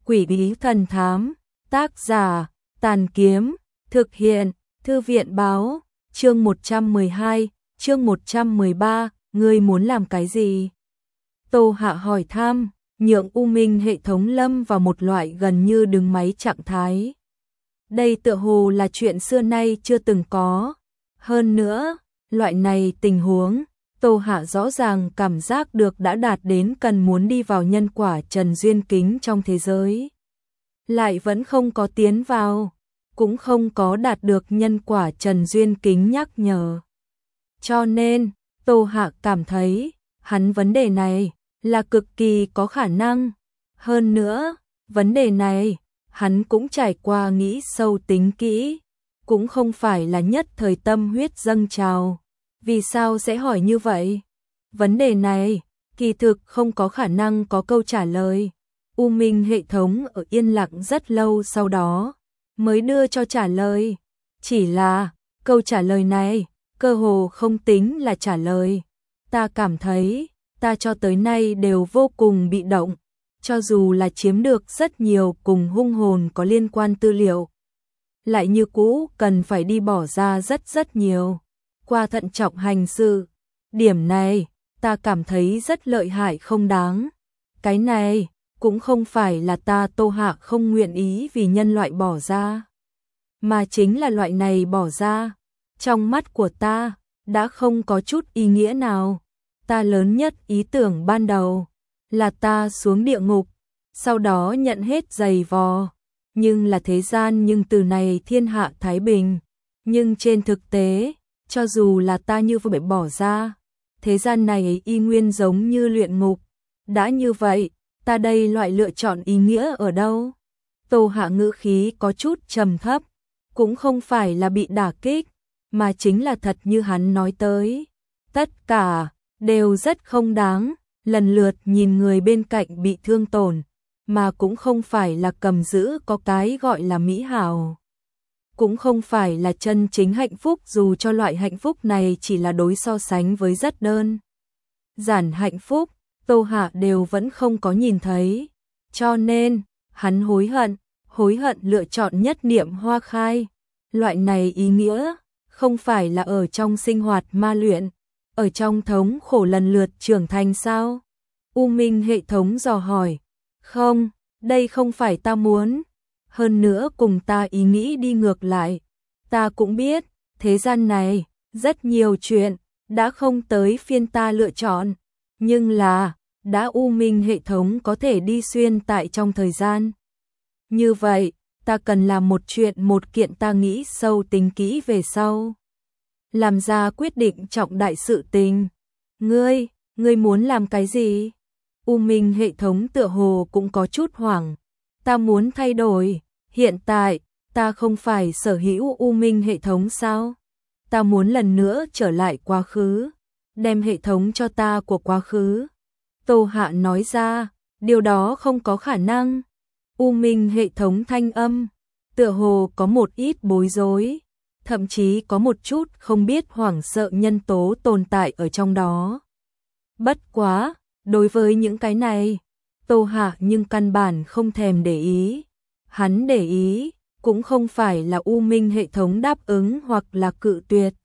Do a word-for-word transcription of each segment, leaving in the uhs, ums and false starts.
Quỷ bí thần thám, tác giả, Tàn Kiếm, thực hiện, Thư viện báo, chương một trăm mười hai, chương một trăm mười ba, ngươi muốn làm cái gì? Tô Hạ hỏi thăm, nhượng U Minh hệ thống lâm vào một loại gần như đứng máy trạng thái. Đây tựa hồ là chuyện xưa nay chưa từng có. Hơn nữa, loại này tình huống, Tô Hạ rõ ràng cảm giác được đã đạt đến cần muốn đi vào nhân quả trần duyên kính trong thế giới. Lại vẫn không có tiến vào, cũng không có đạt được nhân quả trần duyên kính nhắc nhở. Cho nên, Tô Hạ cảm thấy, hắn vấn đề này là cực kỳ có khả năng. Hơn nữa, vấn đề này, hắn cũng trải qua nghĩ sâu tính kỹ, cũng không phải là nhất thời tâm huyết dâng trào. Vì sao sẽ hỏi như vậy? Vấn đề này, kỳ thực không có khả năng có câu trả lời. U Minh hệ thống ở yên lặng rất lâu sau đó, mới đưa cho trả lời. Chỉ là, câu trả lời này, cơ hồ không tính là trả lời. Ta cảm thấy, ta cho tới nay đều vô cùng bị động, cho dù là chiếm được rất nhiều cùng hung hồn có liên quan tư liệu. Lại như cũ cần phải đi bỏ ra rất rất nhiều. Qua thận trọng hành sự, điểm này, ta cảm thấy rất lợi hại không đáng. Cái này, cũng không phải là ta Tô Hạ không nguyện ý vì nhân loại bỏ ra, mà chính là loại này bỏ ra, trong mắt của ta, đã không có chút ý nghĩa nào. Ta lớn nhất ý tưởng ban đầu, là ta xuống địa ngục, sau đó nhận hết giày vò, nhưng là thế gian nhưng từ này thiên hạ thái bình. Nhưng trên thực tế, cho dù là ta như vậy bỏ ra, thế gian này y nguyên giống như luyện ngục. Đã như vậy, ta đây loại lựa chọn ý nghĩa ở đâu? Tô Hạ ngữ khí có chút trầm thấp, cũng không phải là bị đả kích, mà chính là thật như hắn nói tới. Tất cả, đều rất không đáng, lần lượt nhìn người bên cạnh bị thương tổn, mà cũng không phải là cầm giữ có cái gọi là mỹ hảo. Cũng không phải là chân chính hạnh phúc, dù cho loại hạnh phúc này chỉ là đối so sánh với rất đơn giản hạnh phúc, Tô Hạ đều vẫn không có nhìn thấy. Cho nên, hắn hối hận, hối hận lựa chọn nhất niệm hoa khai. Loại này ý nghĩa, không phải là ở trong sinh hoạt ma luyện, ở trong thống khổ lần lượt trưởng thành sao? U Minh hệ thống dò hỏi. Không, đây không phải ta muốn. Hơn nữa cùng ta ý nghĩ đi ngược lại. Ta cũng biết, thế gian này, rất nhiều chuyện, đã không tới phiên ta lựa chọn. Nhưng là, đã U Minh hệ thống có thể đi xuyên tại trong thời gian. Như vậy, ta cần làm một chuyện một kiện ta nghĩ sâu tính kỹ về sau. Làm ra quyết định trọng đại sự tình. Ngươi, ngươi muốn làm cái gì? U Minh hệ thống tựa hồ cũng có chút hoảng. Ta muốn thay đổi, hiện tại, ta không phải sở hữu U Minh hệ thống sao? Ta muốn lần nữa trở lại quá khứ, đem hệ thống cho ta của quá khứ. Tô Hạ nói ra, điều đó không có khả năng. U Minh hệ thống thanh âm, tựa hồ có một ít bối rối, thậm chí có một chút không biết hoảng sợ nhân tố tồn tại ở trong đó. Bất quá, đối với những cái này, Tô Hạ nhưng căn bản không thèm để ý. Hắn để ý, cũng không phải là U Minh hệ thống đáp ứng hoặc là cự tuyệt,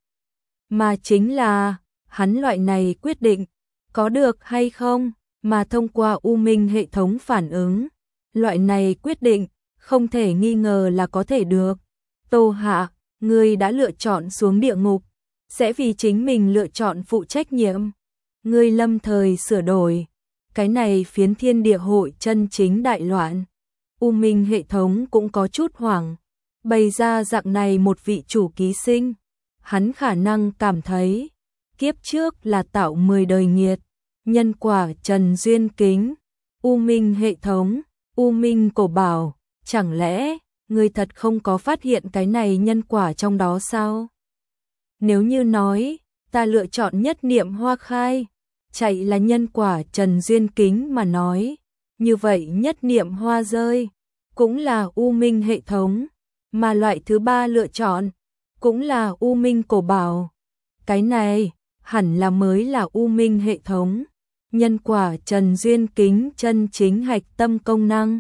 mà chính là, hắn loại này quyết định, có được hay không, mà thông qua U Minh hệ thống phản ứng. Loại này quyết định, không thể nghi ngờ là có thể được. Tô Hạ, ngươi đã lựa chọn xuống địa ngục, sẽ vì chính mình lựa chọn phụ trách nhiệm. Ngươi lâm thời sửa đổi, cái này phiến thiên địa hội chân chính đại loạn. U Minh hệ thống cũng có chút hoảng, bày ra dạng này một vị chủ ký sinh. Hắn khả năng cảm thấy, kiếp trước là tạo mười đời nghiệt, nhân quả trần duyên kính. U Minh hệ thống, U Minh cổ bảo, chẳng lẽ, ngươi thật không có phát hiện cái này nhân quả trong đó sao? Nếu như nói, ta lựa chọn nhất niệm hoa khai, chạy là nhân quả trần duyên kính mà nói, như vậy nhất niệm hoa rơi, cũng là U Minh hệ thống, mà loại thứ ba lựa chọn, cũng là U Minh cổ bảo. Cái này, hẳn là mới là U Minh hệ thống, nhân quả trần duyên kính chân chính hạch tâm công năng.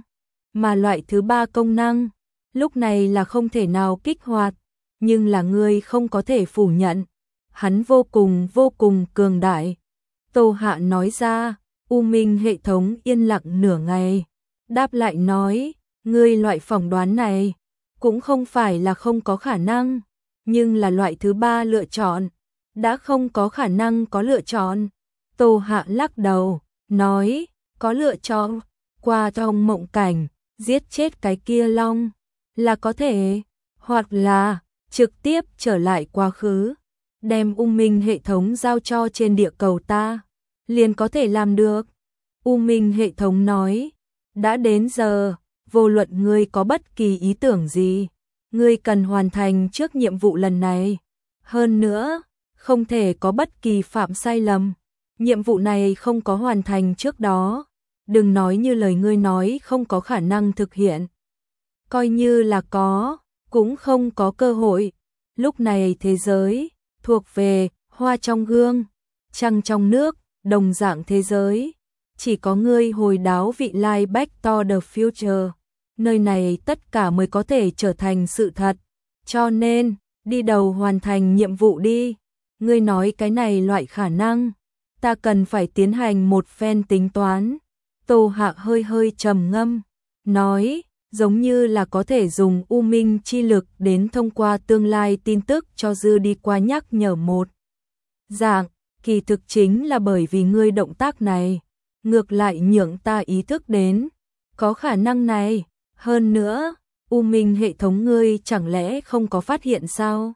mà loại thứ ba công năng, lúc này là không thể nào kích hoạt, nhưng là ngươi không có thể phủ nhận, hắn vô cùng vô cùng cường đại. Tô Hạ nói ra, U Minh hệ thống yên lặng nửa ngày, đáp lại nói, ngươi loại phỏng đoán này, cũng không phải là không có khả năng, nhưng là loại thứ ba lựa chọn, đã không có khả năng có lựa chọn. Tô Hạ lắc đầu, nói, có lựa chọn, qua trong mộng cảnh, giết chết cái kia long, là có thể, hoặc là, trực tiếp trở lại quá khứ, đem U Minh hệ thống giao cho trên địa cầu ta, liền có thể làm được. U Minh hệ thống nói, đã đến giờ, vô luận ngươi có bất kỳ ý tưởng gì, ngươi cần hoàn thành trước nhiệm vụ lần này. Hơn nữa, không thể có bất kỳ phạm sai lầm. Nhiệm vụ này không có hoàn thành trước đó, đừng nói như lời ngươi nói không có khả năng thực hiện. Coi như là có, cũng không có cơ hội. Lúc này thế giới, thuộc về, hoa trong gương, trăng trong nước, đồng dạng thế giới. Chỉ có ngươi hồi đáo vị lai back to the future. Nơi này tất cả mới có thể trở thành sự thật. Cho nên, đi đầu hoàn thành nhiệm vụ đi. Ngươi nói cái này loại khả năng, ta cần phải tiến hành một phen tính toán. Tô Hạ hơi hơi trầm ngâm, nói, giống như là có thể dùng U Minh chi lực đến thông qua tương lai tin tức cho dư đi qua nhắc nhở một dạng, kỳ thực chính là bởi vì ngươi động tác này, ngược lại nhượng ta ý thức đến, có khả năng này. Hơn nữa, U Minh hệ thống ngươi chẳng lẽ không có phát hiện sao?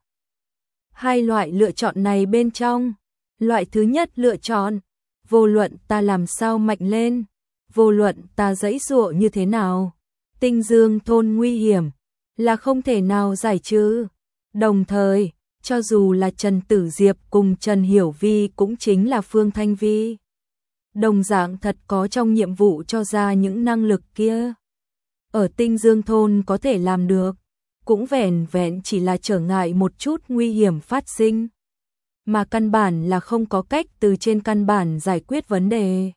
Hai loại lựa chọn này bên trong, loại thứ nhất lựa chọn, vô luận ta làm sao mạnh lên, vô luận ta giãy giụa như thế nào, Tinh Dương thôn nguy hiểm là không thể nào giải trừ. Đồng thời, cho dù là Trần Tử Diệp cùng Trần Hiểu Vi cũng chính là Phương Thanh Vi, đồng dạng thật có trong nhiệm vụ cho ra những năng lực kia. Ở Tinh Dương thôn có thể làm được, cũng vẻn vẹn chỉ là trở ngại một chút nguy hiểm phát sinh, mà căn bản là không có cách từ trên căn bản giải quyết vấn đề.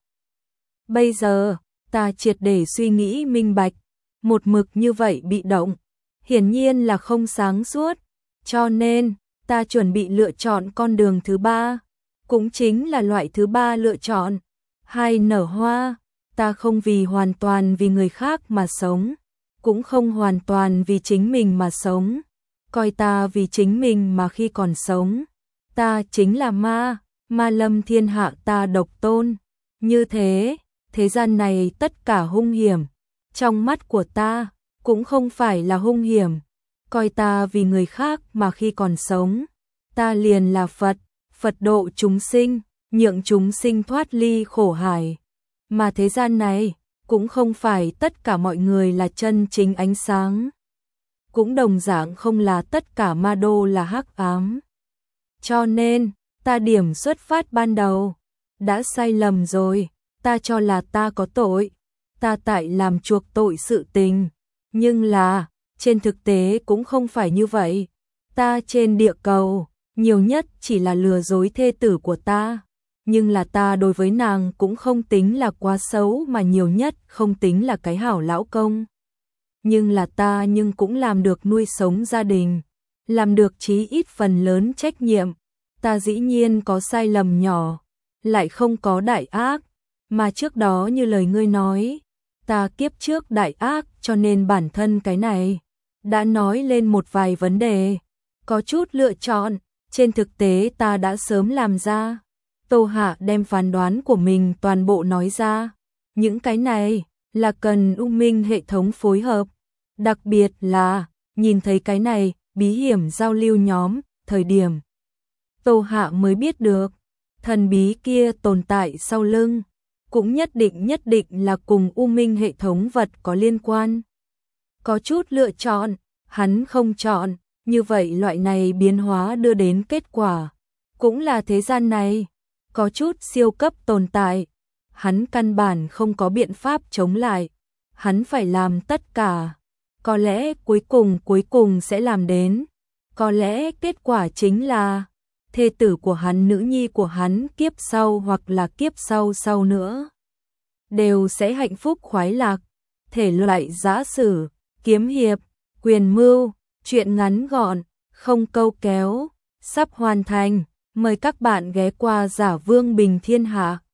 Bây giờ, ta triệt để suy nghĩ minh bạch, một mực như vậy bị động, hiển nhiên là không sáng suốt, cho nên, ta chuẩn bị lựa chọn con đường thứ ba, cũng chính là loại thứ ba lựa chọn, hai nở hoa, ta không vì hoàn toàn vì người khác mà sống, cũng không hoàn toàn vì chính mình mà sống, coi ta vì chính mình mà khi còn sống, ta chính là ma, ma lâm thiên hạ ta độc tôn, như thế, thế gian này tất cả hung hiểm, trong mắt của ta, cũng không phải là hung hiểm, coi ta vì người khác mà khi còn sống, ta liền là Phật, Phật độ chúng sinh, nhượng chúng sinh thoát ly khổ hải, mà thế gian này, cũng không phải tất cả mọi người là chân chính ánh sáng, cũng đồng dạng không là tất cả ma đô là hắc ám. Cho nên, ta điểm xuất phát ban đầu, đã sai lầm rồi, ta cho là ta có tội, ta tại làm chuộc tội sự tình, nhưng là, trên thực tế cũng không phải như vậy, ta trên địa cầu, nhiều nhất chỉ là lừa dối thê tử của ta, nhưng là ta đối với nàng cũng không tính là quá xấu mà nhiều nhất không tính là cái hảo lão công. Nhưng là ta nhưng cũng làm được nuôi sống gia đình, làm được chí ít phần lớn trách nhiệm, ta dĩ nhiên có sai lầm nhỏ, lại không có đại ác, mà trước đó như lời ngươi nói, ta kiếp trước đại ác cho nên bản thân cái này, đã nói lên một vài vấn đề, có chút lựa chọn, trên thực tế ta đã sớm làm ra. Tô Hạ đem phán đoán của mình toàn bộ nói ra, những cái này là cần U Minh hệ thống phối hợp, đặc biệt là nhìn thấy cái này bí hiểm giao lưu nhóm, thời điểm Tô Hạ mới biết được, thần bí kia tồn tại sau lưng, cũng nhất định nhất định là cùng U Minh hệ thống vật có liên quan. Có chút lựa chọn, hắn không chọn, như vậy loại này biến hóa đưa đến kết quả, cũng là thế gian này, có chút siêu cấp tồn tại, hắn căn bản không có biện pháp chống lại, hắn phải làm tất cả, có lẽ cuối cùng cuối cùng sẽ làm đến, có lẽ kết quả chính là thê tử của hắn, nữ nhi của hắn kiếp sau hoặc là kiếp sau sau nữa, đều sẽ hạnh phúc khoái lạc, thể loại giã sử, kiếm hiệp, quyền mưu, truyện ngắn gọn, không câu kéo, sắp hoàn thành. Mời các bạn ghé qua Giả Vương Bình Thiên Hạ.